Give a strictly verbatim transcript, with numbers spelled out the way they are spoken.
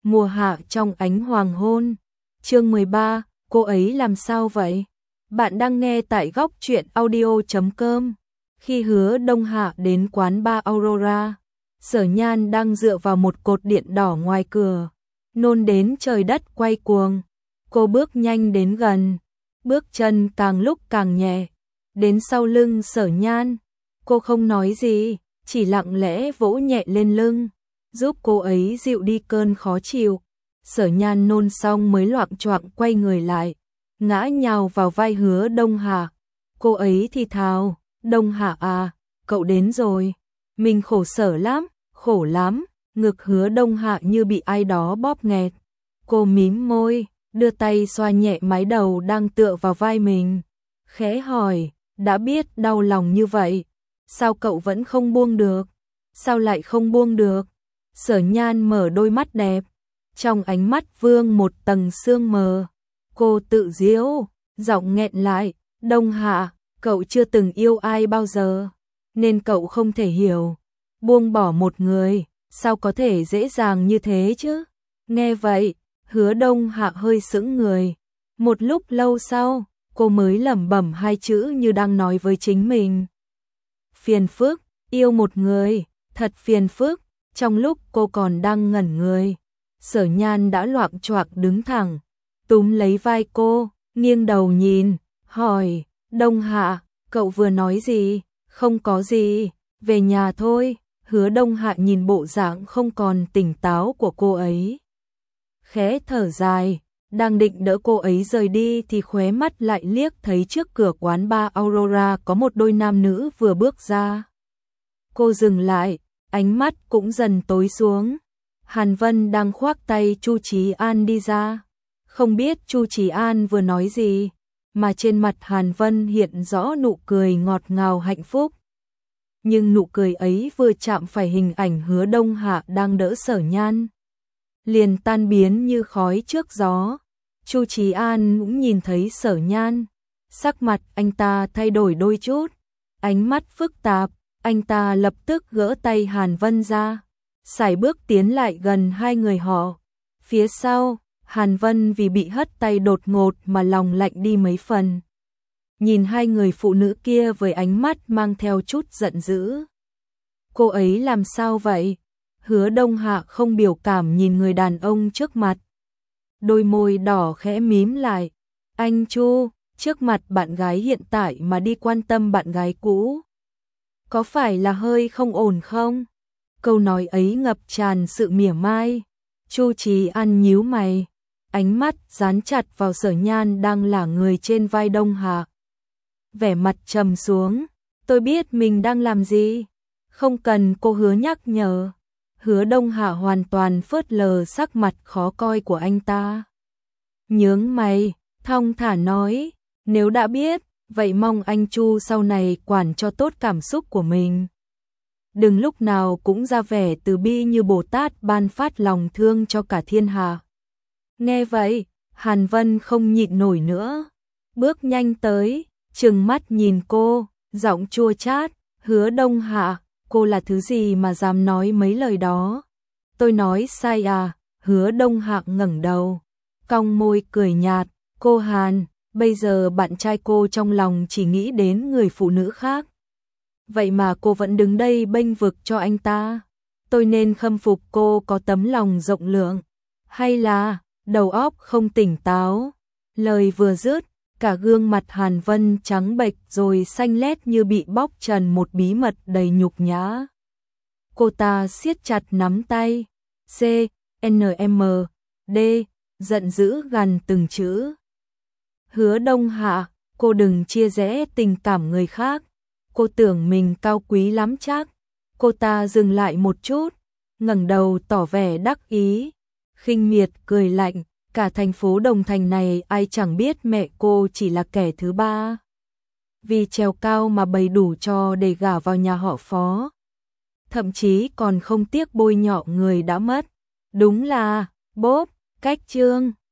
Mùa hạ trong ánh hoàng hôn. Chương mười ba, cô ấy làm sao vậy? Bạn đang nghe tại góc truyện audio chấm com. Khi Hứa Đông Hạ đến quán bar Aurora, Sở Nhan đang dựa vào một cột điện đỏ ngoài cửa, nôn đến trời đất quay cuồng. Cô bước nhanh đến gần, bước chân càng lúc càng nhẹ, đến sau lưng Sở Nhan. Cô không nói gì, chỉ lặng lẽ vỗ nhẹ lên lưng, giúp cô ấy dịu đi cơn khó chịu. Sở Nhan nôn xong mới loạng choạng quay người lại, ngã nhào vào vai Hứa Đông Hạ. Cô ấy thì thào, Đông Hạ à, cậu đến rồi. Mình khổ sở lắm, khổ lắm. Ngực Hứa Đông Hạ như bị ai đó bóp nghẹt. Cô mím môi, đưa tay xoa nhẹ mái đầu đang tựa vào vai mình, khẽ hỏi, đã biết đau lòng như vậy, sao cậu vẫn không buông được? Sao lại không buông được? Sở Nhan mở đôi mắt đẹp, trong ánh mắt vương một tầng sương mờ. Cô tự giễu, giọng nghẹn lại, Đông Hạ, cậu chưa từng yêu ai bao giờ, nên cậu không thể hiểu. Buông bỏ một người, sao có thể dễ dàng như thế chứ? Nghe vậy, Hứa Đông Hạ hơi sững người. Một lúc lâu sau, cô mới lẩm bẩm hai chữ như đang nói với chính mình. Phiền phức, yêu một người, thật phiền phức. Trong lúc cô còn đang ngẩn người, Sở Nhan đã loạng choạng đứng thẳng, túm lấy vai cô, nghiêng đầu nhìn, hỏi, Đông Hạ, cậu vừa nói gì? Không có gì, về nhà thôi. Hứa Đông Hạ nhìn bộ dạng không còn tỉnh táo của cô ấy, khẽ thở dài, đang định đỡ cô ấy rời đi thì khóe mắt lại liếc thấy trước cửa quán bar Aurora có một đôi nam nữ vừa bước ra. Cô dừng lại, ánh mắt cũng dần tối xuống. Hàn Vân đang khoác tay Chu Chí An đi ra. Không biết Chu Chí An vừa nói gì, mà trên mặt Hàn Vân hiện rõ nụ cười ngọt ngào hạnh phúc. Nhưng nụ cười ấy vừa chạm phải hình ảnh Hứa Đông Hạ đang đỡ Sở Nhan, liền tan biến như khói trước gió. Chu Chí An cũng nhìn thấy Sở Nhan, sắc mặt anh ta thay đổi đôi chút, ánh mắt phức tạp, anh ta lập tức gỡ tay Hàn Vân ra, sải bước tiến lại gần hai người họ. Phía sau, Hàn Vân vì bị hất tay đột ngột mà lòng lạnh đi mấy phần, nhìn hai người phụ nữ kia với ánh mắt mang theo chút giận dữ. Cô ấy làm sao vậy? Hứa Đông Hạ không biểu cảm nhìn người đàn ông trước mặt, đôi môi đỏ khẽ mím lại. Anh Chu, trước mặt bạn gái hiện tại mà đi quan tâm bạn gái cũ, có phải là hơi không ổn không? Câu nói ấy ngập tràn sự mỉa mai. Chu Chí An nhíu mày, ánh mắt dán chặt vào Sở Nhan đang lả người trên vai Đông Hạ, vẻ mặt trầm xuống. Tôi biết mình đang làm gì, không cần cô Hứa nhắc nhở. Hứa Đông Hạ hoàn toàn phớt lờ sắc mặt khó coi của anh ta, nhướng mày, thong thả nói, nếu đã biết, vậy mong anh Chu sau này quản cho tốt cảm xúc của mình. Đừng lúc nào cũng ra vẻ từ bi như Bồ Tát ban phát lòng thương cho cả thiên hạ. Nghe vậy, Hàn Vân không nhịn nổi nữa, bước nhanh tới, trừng mắt nhìn cô, giọng chua chát, Hứa Đông Hạ, cô là thứ gì mà dám nói mấy lời đó? Tôi nói sai à? Hứa Đông Hạ ngẩng đầu, cong môi cười nhạt, cô Hàn, bây giờ bạn trai cô trong lòng chỉ nghĩ đến người phụ nữ khác. Vậy mà cô vẫn đứng đây bênh vực cho anh ta. Tôi nên khâm phục cô có tấm lòng rộng lượng, hay là đầu óc không tỉnh táo? Lời vừa dứt, cả gương mặt Hàn Vân trắng bệch rồi xanh lét như bị bóc trần một bí mật đầy nhục nhã. Cô ta siết chặt nắm tay, C, N M, D, giận dữ gằn từng chữ. Hứa Đông Hạ, cô đừng chia rẽ tình cảm người khác. Cô tưởng mình cao quý lắm chắc. Cô ta dừng lại một chút, ngẩng đầu tỏ vẻ đắc ý, khinh miệt cười lạnh. Cả thành phố Đồng Thành này ai chẳng biết mẹ cô chỉ là kẻ thứ ba, vì trèo cao mà bày đủ trò để gả vào nhà họ Phó, thậm chí còn không tiếc bôi nhọ người đã mất. Đúng là bốp, cách chương.